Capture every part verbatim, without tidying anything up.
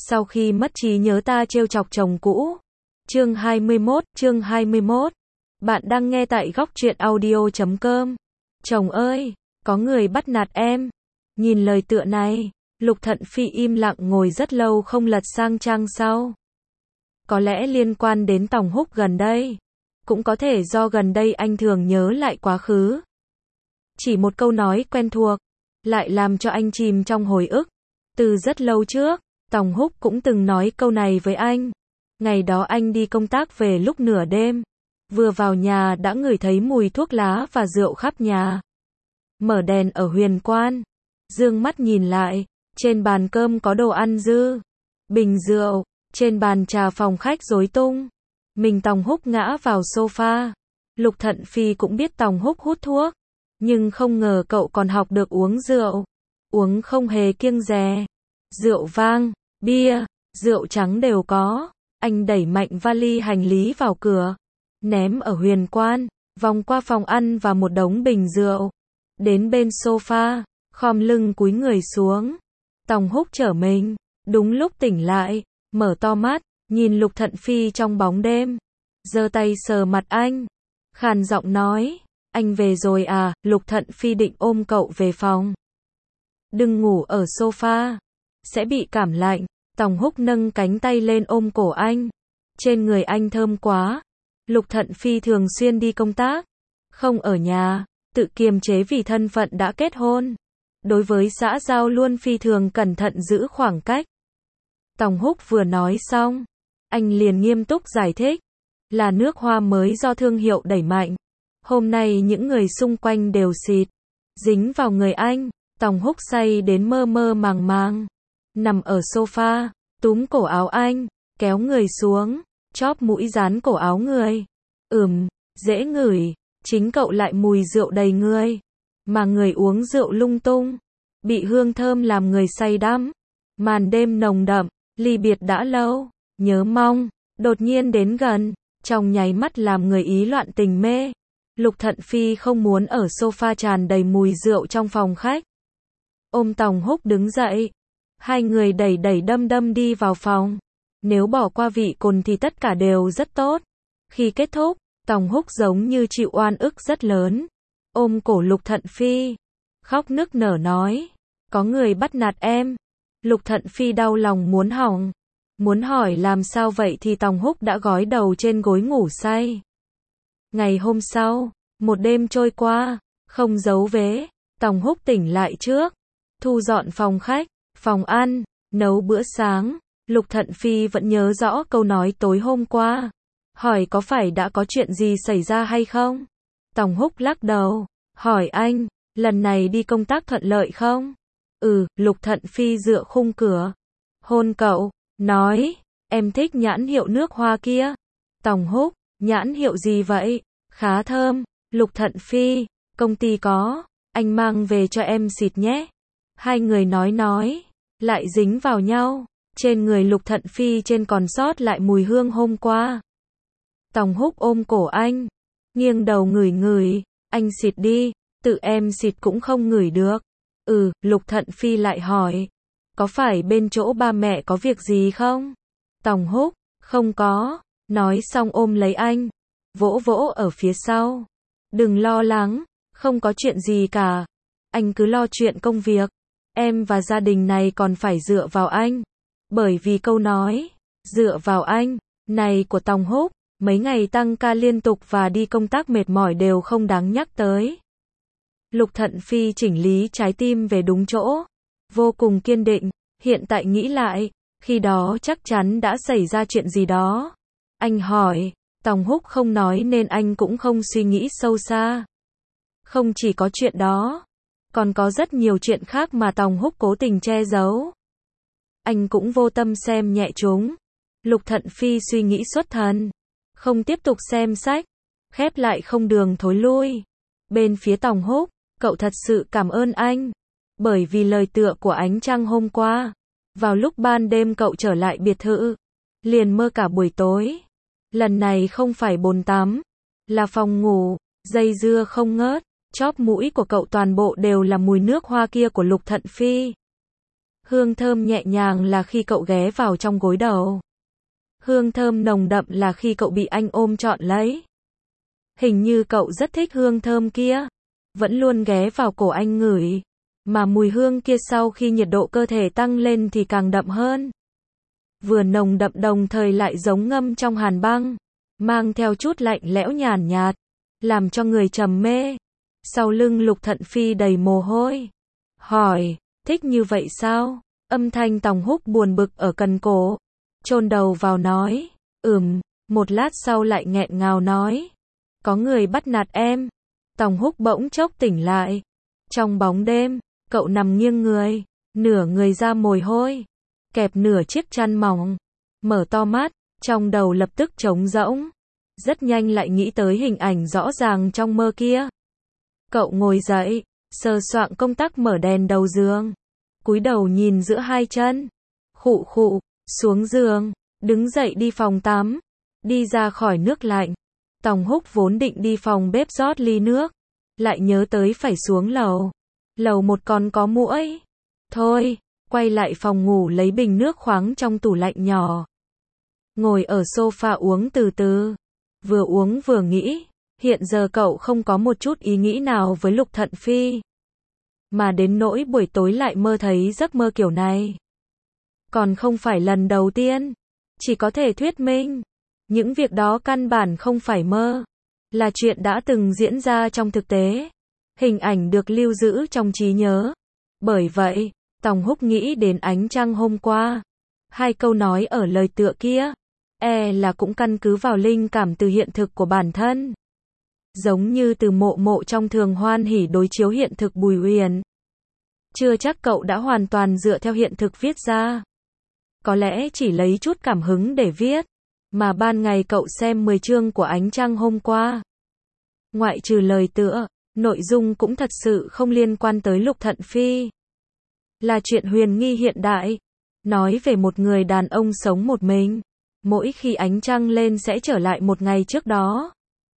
Sau khi mất trí nhớ ta trêu chọc chồng cũ. Chương hai mươi mốt, chương hai mươi mốt. Bạn đang nghe tại góc truyện audio chấm com. Chồng ơi, có người bắt nạt em. Nhìn lời tựa này, Lục Thận Phi im lặng ngồi rất lâu không lật sang trang sau. Có lẽ liên quan đến Tòng Húc gần đây. Cũng có thể do gần đây anh thường nhớ lại quá khứ. Chỉ một câu nói quen thuộc, lại làm cho anh chìm trong hồi ức. Từ rất lâu trước, Tòng Húc cũng từng nói câu này với anh. Ngày đó anh đi công tác về lúc nửa đêm. Vừa vào nhà đã ngửi thấy mùi thuốc lá và rượu khắp nhà. Mở đèn ở Huyền Quan. Dương mắt nhìn lại, trên bàn cơm có đồ ăn dư. Bình rượu, trên bàn trà phòng khách rối tung. Mình Tòng Húc ngã vào sofa. Lục Thận Phi cũng biết Tòng Húc hút thuốc. Nhưng không ngờ cậu còn học được uống rượu. Uống không hề kiêng dè. Rượu vang, bia, rượu trắng đều có. Anh đẩy mạnh vali hành lý vào cửa. Ném ở Huyền Quan. Vòng qua phòng ăn và một đống bình rượu. Đến bên sofa, khom lưng cúi người xuống. Tòng Húc trở mình. Đúng lúc tỉnh lại, mở to mắt, nhìn Lục Thận Phi trong bóng đêm. Giơ tay sờ mặt anh. Khàn giọng nói. Anh về rồi à? Lục Thận Phi định ôm cậu về phòng. Đừng ngủ ở sofa. Sẽ bị cảm lạnh. Tòng Húc nâng cánh tay lên ôm cổ anh. Trên người anh thơm quá. Lục Thận Phi thường xuyên đi công tác. Không ở nhà. Tự kiềm chế vì thân phận đã kết hôn. Đối với xã giao luôn phi thường cẩn thận giữ khoảng cách. Tòng Húc vừa nói xong. Anh liền nghiêm túc giải thích. Là nước hoa mới do thương hiệu đẩy mạnh. Hôm nay những người xung quanh đều xịt. Dính vào người anh. Tòng Húc say đến mơ mơ màng màng. Nằm ở sofa, túm cổ áo anh, kéo người xuống, chóp mũi dán cổ áo người. Ừm, dễ ngửi, chính cậu lại mùi rượu đầy người. Mà người uống rượu lung tung, bị hương thơm làm người say đắm. Màn đêm nồng đậm, ly biệt đã lâu, nhớ mong, đột nhiên đến gần, trong nháy mắt làm người ý loạn tình mê. Lục Thận Phi không muốn ở sofa tràn đầy mùi rượu trong phòng khách. Ôm Tòng Húc đứng dậy. Hai người đẩy đẩy đâm đâm đi vào phòng. Nếu bỏ qua vị cồn thì tất cả đều rất tốt. Khi kết thúc, Tòng Húc giống như chịu oan ức rất lớn. Ôm cổ Lục Thận Phi. Khóc nức nở nói. Có người bắt nạt em. Lục Thận Phi đau lòng muốn hỏng. Muốn hỏi làm sao vậy thì Tòng Húc đã gối đầu trên gối ngủ say. Ngày hôm sau, một đêm trôi qua, không giấu vết. Tòng Húc tỉnh lại trước. Thu dọn phòng khách. Phòng ăn, nấu bữa sáng. Lục Thận Phi vẫn nhớ rõ câu nói tối hôm qua. Hỏi có phải đã có chuyện gì xảy ra hay không? Tòng Húc lắc đầu. Hỏi anh, lần này đi công tác thuận lợi không? Ừ, Lục Thận Phi dựa khung cửa. Hôn cậu, nói, em thích nhãn hiệu nước hoa kia. Tòng Húc, nhãn hiệu gì vậy? Khá thơm. Lục Thận Phi, công ty có, anh mang về cho em xịt nhé. Hai người nói nói, lại dính vào nhau. Trên người Lục Thận Phi trên còn sót lại mùi hương hôm qua. Tòng Húc ôm cổ anh, nghiêng đầu ngửi ngửi. Anh xịt đi, tự em xịt cũng không ngửi được. Ừ, Lục Thận Phi lại hỏi. Có phải bên chỗ ba mẹ có việc gì không? Tòng Húc, không có. Nói xong ôm lấy anh, vỗ vỗ ở phía sau. Đừng lo lắng, không có chuyện gì cả. Anh cứ lo chuyện công việc. Em và gia đình này còn phải dựa vào anh. Bởi vì câu nói, dựa vào anh, này của Tòng Húc, mấy ngày tăng ca liên tục và đi công tác mệt mỏi đều không đáng nhắc tới. Lục Thận Phi chỉnh lý trái tim về đúng chỗ. Vô cùng kiên định, hiện tại nghĩ lại, khi đó chắc chắn đã xảy ra chuyện gì đó. Anh hỏi, Tòng Húc không nói nên anh cũng không suy nghĩ sâu xa. Không chỉ có chuyện đó. Còn có rất nhiều chuyện khác mà Tòng Húc cố tình che giấu. Anh cũng vô tâm xem nhẹ chúng. Lục Thận Phi suy nghĩ xuất thần. Không tiếp tục xem sách. Khép lại không đường thối lui. Bên phía Tòng Húc, cậu thật sự cảm ơn anh. Bởi vì lời tựa của ánh trăng hôm qua. Vào lúc ban đêm cậu trở lại biệt thự. Liền mơ cả buổi tối. Lần này không phải bồn tắm. Là phòng ngủ. Dây dưa không ngớt. Chóp mũi của cậu toàn bộ đều là mùi nước hoa kia của Lục Thận Phi. Hương thơm nhẹ nhàng là khi cậu ghé vào trong gối đầu. Hương thơm nồng đậm là khi cậu bị anh ôm trọn lấy. Hình như cậu rất thích hương thơm kia, vẫn luôn ghé vào cổ anh ngửi, mà mùi hương kia sau khi nhiệt độ cơ thể tăng lên thì càng đậm hơn. Vừa nồng đậm đồng thời lại giống ngâm trong hàn băng, mang theo chút lạnh lẽo nhàn nhạt, làm cho người trầm mê. Sau lưng Lục Thận Phi đầy mồ hôi. Hỏi, thích như vậy sao? Âm thanh Tòng Húc buồn bực ở cần cổ, chôn đầu vào nói, ừm, một lát sau lại nghẹn ngào nói, có người bắt nạt em. Tòng Húc bỗng chốc tỉnh lại. Trong bóng đêm, cậu nằm nghiêng người, nửa người ra mồ hôi, kẹp nửa chiếc chăn mỏng, mở to mắt, trong đầu lập tức trống rỗng. Rất nhanh lại nghĩ tới hình ảnh rõ ràng trong mơ kia. Cậu ngồi dậy, sờ soạng công tắc mở đèn đầu giường, cúi đầu nhìn giữa hai chân, khụ khụ, xuống giường, đứng dậy đi phòng tắm, đi ra khỏi nước lạnh. Tòng Húc vốn định đi phòng bếp rót ly nước, lại nhớ tới phải xuống lầu. Lầu một còn có muỗi. Thôi, quay lại phòng ngủ lấy bình nước khoáng trong tủ lạnh nhỏ. Ngồi ở sofa uống từ từ. Vừa uống vừa nghĩ, hiện giờ cậu không có một chút ý nghĩ nào với Lục Thận Phi. Mà đến nỗi buổi tối lại mơ thấy giấc mơ kiểu này. Còn không phải lần đầu tiên. Chỉ có thể thuyết minh. Những việc đó căn bản không phải mơ. Là chuyện đã từng diễn ra trong thực tế. Hình ảnh được lưu giữ trong trí nhớ. Bởi vậy, Tòng Húc nghĩ đến ánh trăng hôm qua. Hai câu nói ở lời tựa kia, e là cũng căn cứ vào linh cảm từ hiện thực của bản thân. Giống như từ Mộ Mộ trong Thường Hoan Hỉ đối chiếu hiện thực Bùi Uyển. Chưa chắc cậu đã hoàn toàn dựa theo hiện thực viết ra. Có lẽ chỉ lấy chút cảm hứng để viết. Mà ban ngày cậu xem mười chương của ánh trăng hôm qua. Ngoại trừ lời tựa, nội dung cũng thật sự không liên quan tới Lục Thận Phi. Là chuyện huyền nghi hiện đại. Nói về một người đàn ông sống một mình. Mỗi khi ánh trăng lên sẽ trở lại một ngày trước đó.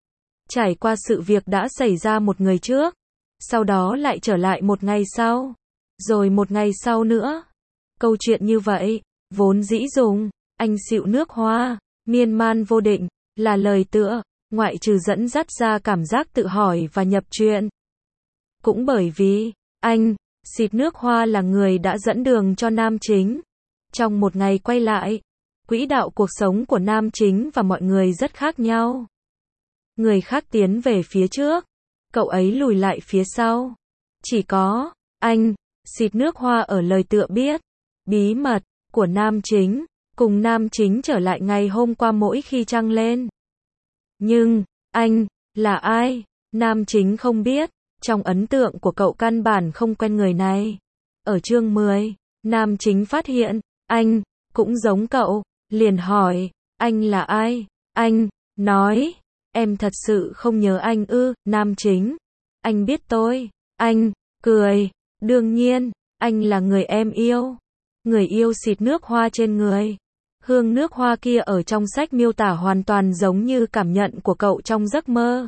Trải qua sự việc đã xảy ra một người trước. Sau đó lại trở lại một ngày sau. Rồi một ngày sau nữa. Câu chuyện như vậy, vốn dĩ dùng, anh xịu nước hoa, miên man vô định, là lời tựa, ngoại trừ dẫn dắt ra cảm giác tự hỏi và nhập truyện. Cũng bởi vì, anh, xịt nước hoa là người đã dẫn đường cho nam chính. Trong một ngày quay lại, quỹ đạo cuộc sống của nam chính và mọi người rất khác nhau. Người khác tiến về phía trước, cậu ấy lùi lại phía sau. Chỉ có, anh, xịt nước hoa ở lời tựa biết, bí mật của nam chính, cùng nam chính trở lại ngày hôm qua mỗi khi trăng lên. Nhưng, anh, là ai? Nam chính không biết, trong ấn tượng của cậu căn bản không quen người này. Ở chương mười, nam chính phát hiện, anh, cũng giống cậu, liền hỏi, anh là ai? Anh, nói, em thật sự không nhớ anh ư, nam chính. Anh biết tôi, anh, cười, đương nhiên, anh là người em yêu. Người yêu xịt nước hoa trên người. Hương nước hoa kia ở trong sách miêu tả hoàn toàn giống như cảm nhận của cậu trong giấc mơ.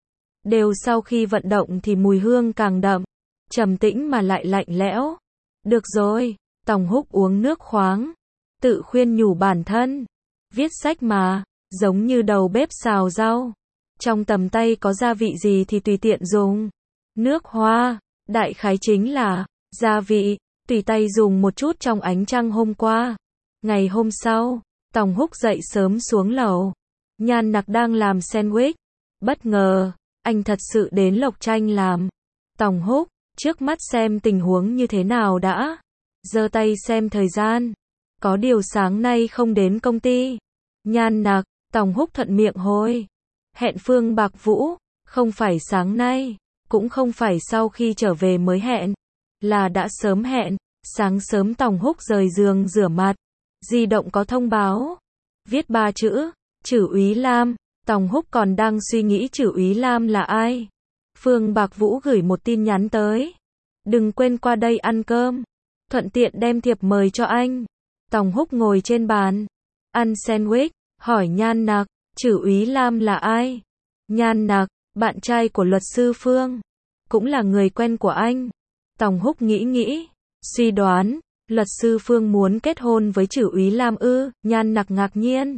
Đều sau khi vận động thì mùi hương càng đậm, trầm tĩnh mà lại lạnh lẽo. Được rồi, Tòng Húc uống nước khoáng, tự khuyên nhủ bản thân. Viết sách mà, giống như đầu bếp xào rau. Trong tầm tay có gia vị gì thì tùy tiện dùng. Nước hoa, đại khái chính là gia vị, tùy tay dùng một chút trong ánh trăng hôm qua. Ngày hôm sau, Tòng Húc dậy sớm xuống lầu. Nhan Nặc đang làm sandwich. Bất ngờ, anh thật sự đến Lộc Tranh làm. Tòng Húc, trước mắt xem tình huống như thế nào đã. Giơ tay xem thời gian. Có điều sáng nay không đến công ty. Nhan Nặc, Tòng Húc thuận miệng hồi. Hẹn Phương Bạc Vũ, không phải sáng nay, cũng không phải sau khi trở về mới hẹn. Là đã sớm hẹn. Sáng sớm Tòng Húc rời giường rửa mặt. Di động có thông báo. Viết ba chữ, Trử Úy Lam. Tòng Húc còn đang suy nghĩ Trử Úy Lam là ai. Phương Bạc Vũ gửi một tin nhắn tới. Đừng quên qua đây ăn cơm. Thuận tiện đem thiệp mời cho anh. Tòng Húc ngồi trên bàn, ăn sandwich, hỏi Nhan Nặc, Trử Úy Lam là ai? Nhan Nặc, bạn trai của luật sư Phương. Cũng là người quen của anh. Tòng Húc nghĩ nghĩ, suy đoán, Luật sư Phương muốn kết hôn với Trử úy Lam ư? Nhan Nặc ngạc nhiên.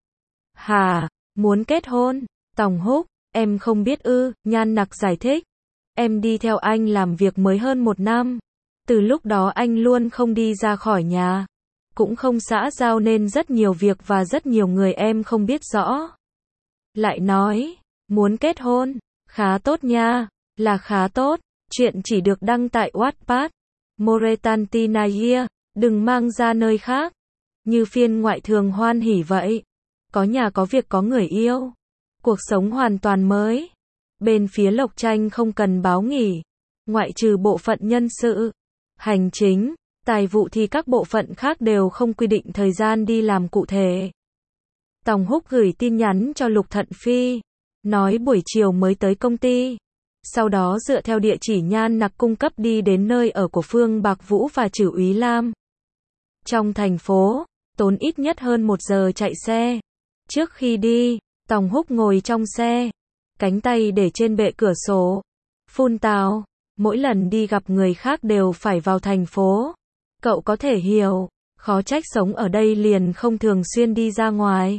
Hả, muốn kết hôn? Tòng Húc, em không biết ư? Nhan Nặc giải thích. Em đi theo anh làm việc mới hơn một năm. Từ lúc đó anh luôn không đi ra khỏi nhà. Cũng không xã giao nên rất nhiều việc và rất nhiều người em không biết rõ. Lại nói, muốn kết hôn, khá tốt nha, là khá tốt, chuyện chỉ được đăng tại Wattpad. Moretantinaia, đừng mang ra nơi khác. Như phiên ngoại thường hoan hỉ vậy. Có nhà có việc có người yêu. Cuộc sống hoàn toàn mới. Bên phía Lộc Tranh không cần báo nghỉ. Ngoại trừ bộ phận nhân sự, hành chính, tài vụ thì các bộ phận khác đều không quy định thời gian đi làm cụ thể. Tòng Húc gửi tin nhắn cho Lục Thận Phi, nói buổi chiều mới tới công ty. Sau đó dựa theo địa chỉ Nhan Nặc cung cấp đi đến nơi ở của Phương Bạc Vũ và Trử úy Lam. Trong thành phố, tốn ít nhất hơn một giờ chạy xe. Trước khi đi, Tòng Húc ngồi trong xe, cánh tay để trên bệ cửa sổ, phun tào. Mỗi lần đi gặp người khác đều phải vào thành phố. Cậu có thể hiểu, khó trách sống ở đây liền không thường xuyên đi ra ngoài.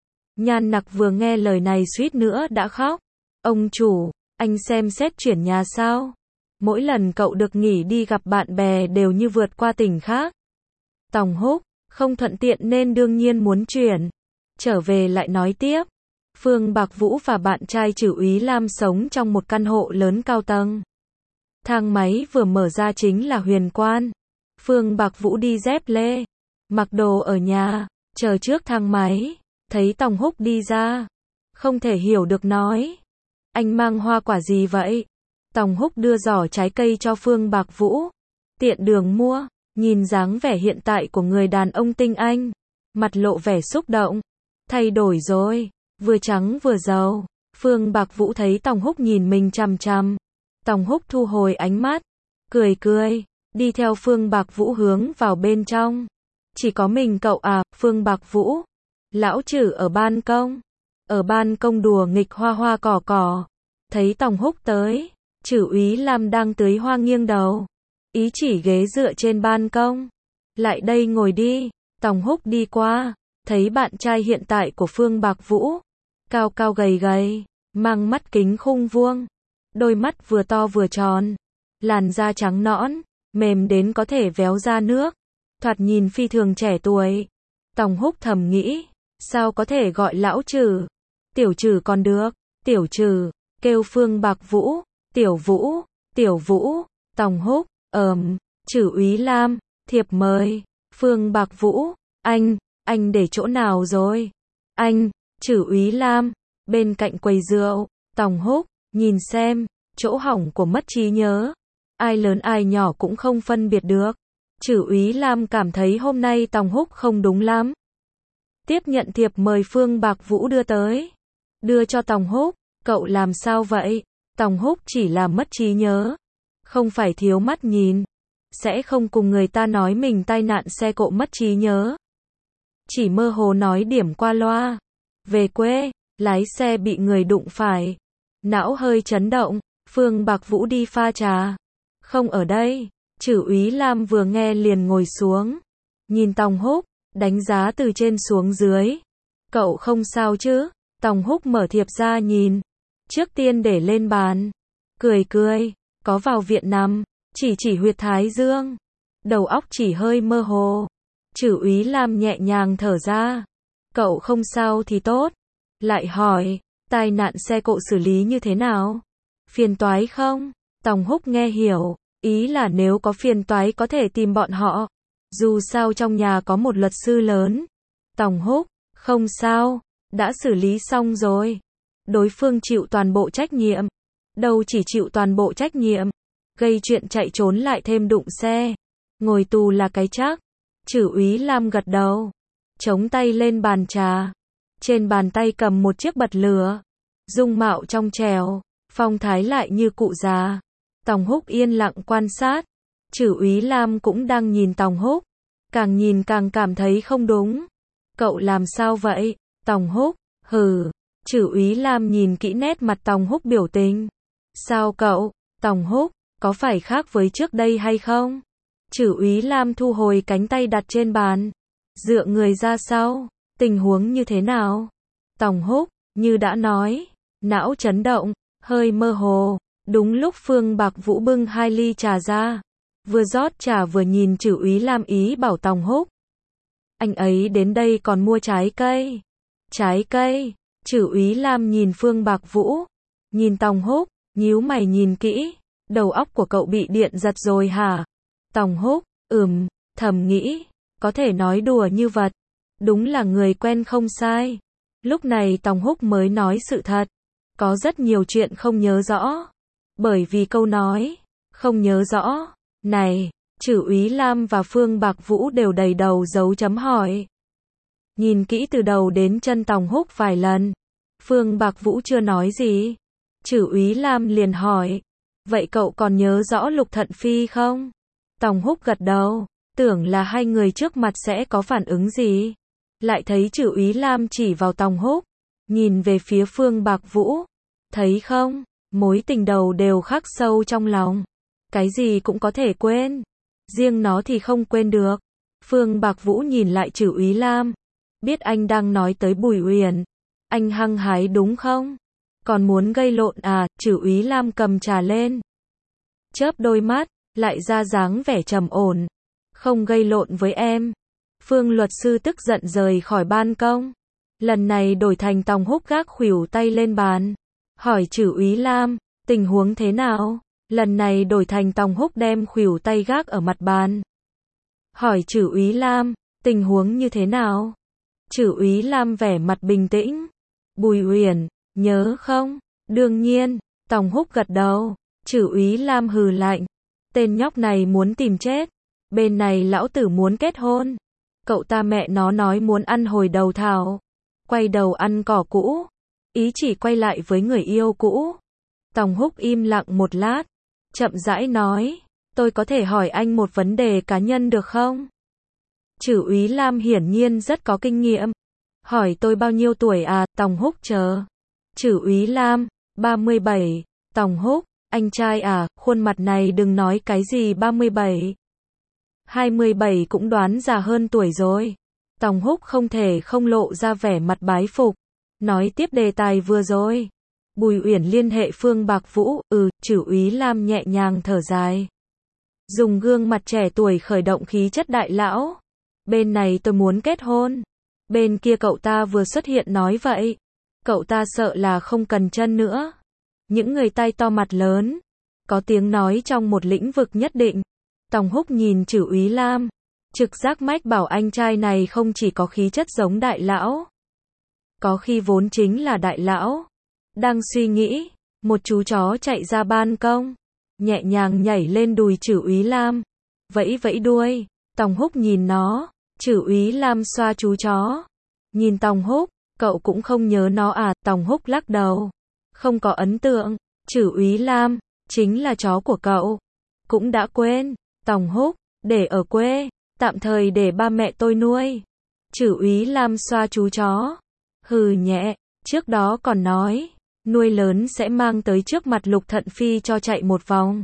Nhan Nặc vừa nghe lời này suýt nữa đã khóc. Ông chủ, anh xem xét chuyển nhà sao? Mỗi lần cậu được nghỉ đi gặp bạn bè đều như vượt qua tỉnh khác. Tòng Húc, không thuận tiện nên đương nhiên muốn chuyển. Trở về lại nói tiếp. Phương Bạc Vũ và bạn trai Trử úy Lam sống trong một căn hộ lớn cao tầng. Thang máy vừa mở ra chính là huyền quan. Phương Bạc Vũ đi dép lê, mặc đồ ở nhà, chờ trước thang máy, thấy Tòng Húc đi ra. Không thể hiểu được nói. Anh mang hoa quả gì vậy? Tòng Húc đưa giỏ trái cây cho Phương Bạc Vũ. Tiện đường mua, nhìn dáng vẻ hiện tại của người đàn ông tinh anh. Mặt lộ vẻ xúc động. Thay đổi rồi, vừa trắng vừa giàu. Phương Bạc Vũ thấy Tòng Húc nhìn mình chằm chằm. Tòng Húc thu hồi ánh mắt, cười cười, đi theo Phương Bạc Vũ hướng vào bên trong. Chỉ có mình cậu à? Phương Bạc Vũ. Lão Trử ở ban công. Ở ban công đùa nghịch hoa hoa cỏ cỏ. Thấy Tòng Húc tới, Trử úy Lam đang tưới hoa nghiêng đầu. Ý chỉ ghế dựa trên ban công. Lại đây ngồi đi. Tòng Húc đi qua, thấy bạn trai hiện tại của Phương Bạc Vũ. Cao cao gầy gầy, mang mắt kính khung vuông. Đôi mắt vừa to vừa tròn. Làn da trắng nõn, mềm đến có thể véo ra nước. Thoạt nhìn phi thường trẻ tuổi. Tòng Húc thầm nghĩ, sao có thể gọi lão Trử? Tiểu Trử còn được. Tiểu Trử, kêu Phương Bạc Vũ. Tiểu Vũ, Tiểu Vũ. Tòng Húc, ờm, Trử úy Lam, thiệp mời. Phương Bạc Vũ, anh, anh để chỗ nào rồi? Anh, Trử úy Lam, bên cạnh quầy rượu. Tòng Húc, nhìn xem, chỗ hỏng của mất trí nhớ. Ai lớn ai nhỏ cũng không phân biệt được. Trử úy Lam cảm thấy hôm nay Tòng Húc không đúng lắm. Tiếp nhận thiệp mời Phương Bạc Vũ đưa tới. Đưa cho Tòng Húc, cậu làm sao vậy? Tòng Húc chỉ là mất trí nhớ. Không phải thiếu mắt nhìn. Sẽ không cùng người ta nói mình tai nạn xe cộ mất trí nhớ. Chỉ mơ hồ nói điểm qua loa. Về quê, lái xe bị người đụng phải. Não hơi chấn động, Phương Bạc Vũ đi pha trà. Không ở đây. Trử úy Lam vừa nghe liền ngồi xuống. Nhìn Tòng Húc, đánh giá từ trên xuống dưới. Cậu không sao chứ? Tòng Húc mở thiệp ra nhìn. Trước tiên để lên bàn. Cười cười, có vào viện nằm, chỉ chỉ huyệt thái dương. Đầu óc chỉ hơi mơ hồ. Trử úy Lam nhẹ nhàng thở ra. Cậu không sao thì tốt. Lại hỏi, tai nạn xe cộ xử lý như thế nào? Phiền toái không? Tòng Húc nghe hiểu, ý là nếu có phiền toái có thể tìm bọn họ. Dù sao trong nhà có một luật sư lớn. Tòng Húc, không sao, đã xử lý xong rồi. Đối phương chịu toàn bộ trách nhiệm. Đâu chỉ chịu toàn bộ trách nhiệm. Gây chuyện chạy trốn lại thêm đụng xe. Ngồi tù là cái chắc. Trử úy Lam gật đầu. Chống tay lên bàn trà. Trên bàn tay cầm một chiếc bật lửa. Dung mạo trong trẻo, phong thái lại như cụ già. Tòng Húc yên lặng quan sát. Trử úy Lam cũng đang nhìn Tòng Húc. Càng nhìn càng cảm thấy không đúng. Cậu làm sao vậy? Tòng Húc, hừ. Trử úy Lam nhìn kỹ nét mặt Tòng Húc biểu tình. Sao cậu? Tòng Húc, có phải khác với trước đây hay không? Chử úy Lam thu hồi cánh tay đặt trên bàn, dựa người ra sau, tình huống như thế nào? Tòng Húc, như đã nói, não chấn động, hơi mơ hồ, đúng lúc Phương Bạc Vũ bưng hai ly trà ra, vừa rót trà vừa nhìn Chử úy Lam ý bảo Tòng Húc. Anh ấy đến đây còn mua trái cây. Trái cây? Chử úy Lam nhìn Phương Bạc Vũ, nhìn Tòng Húc, nhíu mày nhìn kỹ, đầu óc của cậu bị điện giật rồi hả? Tòng Húc, ừm, thầm nghĩ, có thể nói đùa như vật, đúng là người quen không sai. Lúc này Tòng Húc mới nói sự thật, có rất nhiều chuyện không nhớ rõ, bởi vì câu nói, không nhớ rõ, này, Chử úy Lam và Phương Bạc Vũ đều đầy đầu dấu chấm hỏi. Nhìn kỹ từ đầu đến chân Tòng Húc vài lần, Phương Bạc Vũ chưa nói gì. Chử úy Lam liền hỏi, vậy cậu còn nhớ rõ Lục Thận Phi không? Tòng Húc gật đầu, tưởng là hai người trước mặt sẽ có phản ứng gì. Lại thấy Chử úy Lam chỉ vào Tòng Húc, nhìn về phía Phương Bạc Vũ. Thấy không, mối tình đầu đều khắc sâu trong lòng. Cái gì cũng có thể quên, riêng nó thì không quên được. Phương Bạc Vũ nhìn lại Chử úy Lam, biết anh đang nói tới Bùi Uyển. Anh hăng hái đúng không? Còn muốn gây lộn à? Chử úy Lam cầm trà lên, chớp đôi mắt, lại ra dáng vẻ trầm ổn. Không gây lộn với em. Phương luật sư tức giận rời khỏi ban công. Lần này đổi thành Tòng Húc gác khuỷu tay lên bàn, hỏi Chử úy Lam, tình huống thế nào? Lần này đổi thành Tòng Húc đem khuỷu tay gác ở mặt bàn, hỏi Chử úy Lam, tình huống như thế nào? Chử úy Lam vẻ mặt bình tĩnh. Bùi Uyển, nhớ không? Đương nhiên. Tòng Húc gật đầu. Chử úy Lam hừ lạnh, tên nhóc này muốn tìm chết. Bên này lão tử muốn kết hôn, cậu ta mẹ nó nói muốn ăn hồi đầu thảo, quay đầu ăn cỏ cũ, ý chỉ quay lại với người yêu cũ. Tòng Húc im lặng một lát, chậm rãi nói, tôi có thể hỏi anh một vấn đề cá nhân được không? Chử úy Lam hiển nhiên rất có kinh nghiệm. Hỏi tôi bao nhiêu tuổi à? Tòng Húc chờ. Chử úy Lam, ba mươi bảy. Tòng Húc, anh trai à, khuôn mặt này đừng nói cái gì ba mươi bảy. hai mươi bảy cũng đoán già hơn tuổi rồi. Tòng Húc không thể không lộ ra vẻ mặt bái phục. Nói tiếp đề tài vừa rồi. Bùi Uyển liên hệ Phương Bạc Vũ, ừ, Chử úy Lam nhẹ nhàng thở dài. Dùng gương mặt trẻ tuổi khởi động khí chất đại lão. Bên này tôi muốn kết hôn. Bên kia cậu ta vừa xuất hiện nói vậy. Cậu ta sợ là không cần chân nữa. Những người tay to mặt lớn, có tiếng nói trong một lĩnh vực nhất định. Tòng Húc nhìn Chử úy Lam, trực giác mách bảo anh trai này không chỉ có khí chất giống đại lão, có khi vốn chính là đại lão. Đang suy nghĩ, một chú chó chạy ra ban công, nhẹ nhàng nhảy lên đùi Chử úy Lam, vẫy vẫy đuôi. Tòng Húc nhìn nó. Chử úy Lam xoa chú chó, nhìn Tòng Húc, cậu cũng không nhớ nó à? Tòng Húc lắc đầu, không có ấn tượng. Chử úy Lam, chính là chó của cậu. Cũng đã quên. Tòng Húc, để ở quê, tạm thời để ba mẹ tôi nuôi. Chử úy Lam xoa chú chó, hừ nhẹ, trước đó còn nói, nuôi lớn sẽ mang tới trước mặt Lục Thận Phi cho chạy một vòng.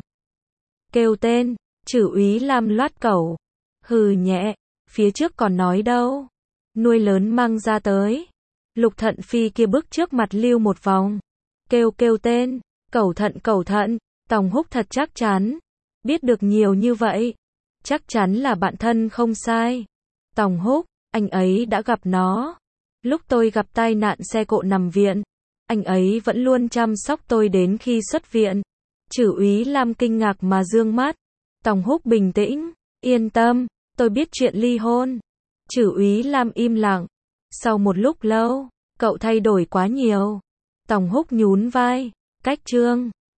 Kêu tên, Chử úy Lam loát cẩu, hừ nhẹ, phía trước còn nói đâu, nuôi lớn mang ra tới. Lục Thận Phi kia bước trước mặt lưu một vòng. Kêu kêu tên, cẩu thận cẩu thận. Tòng Húc thật chắc chắn, biết được nhiều như vậy, chắc chắn là bạn thân không sai. Tòng Húc, anh ấy đã gặp nó. Lúc tôi gặp tai nạn xe cộ nằm viện, anh ấy vẫn luôn chăm sóc tôi đến khi xuất viện. Chử úy Lam kinh ngạc mà dương mắt. Tòng Húc bình tĩnh, yên tâm, tôi biết chuyện ly hôn. Chử úy Lam im lặng. Sau một lúc lâu, cậu thay đổi quá nhiều. Tòng Húc nhún vai, cách chương.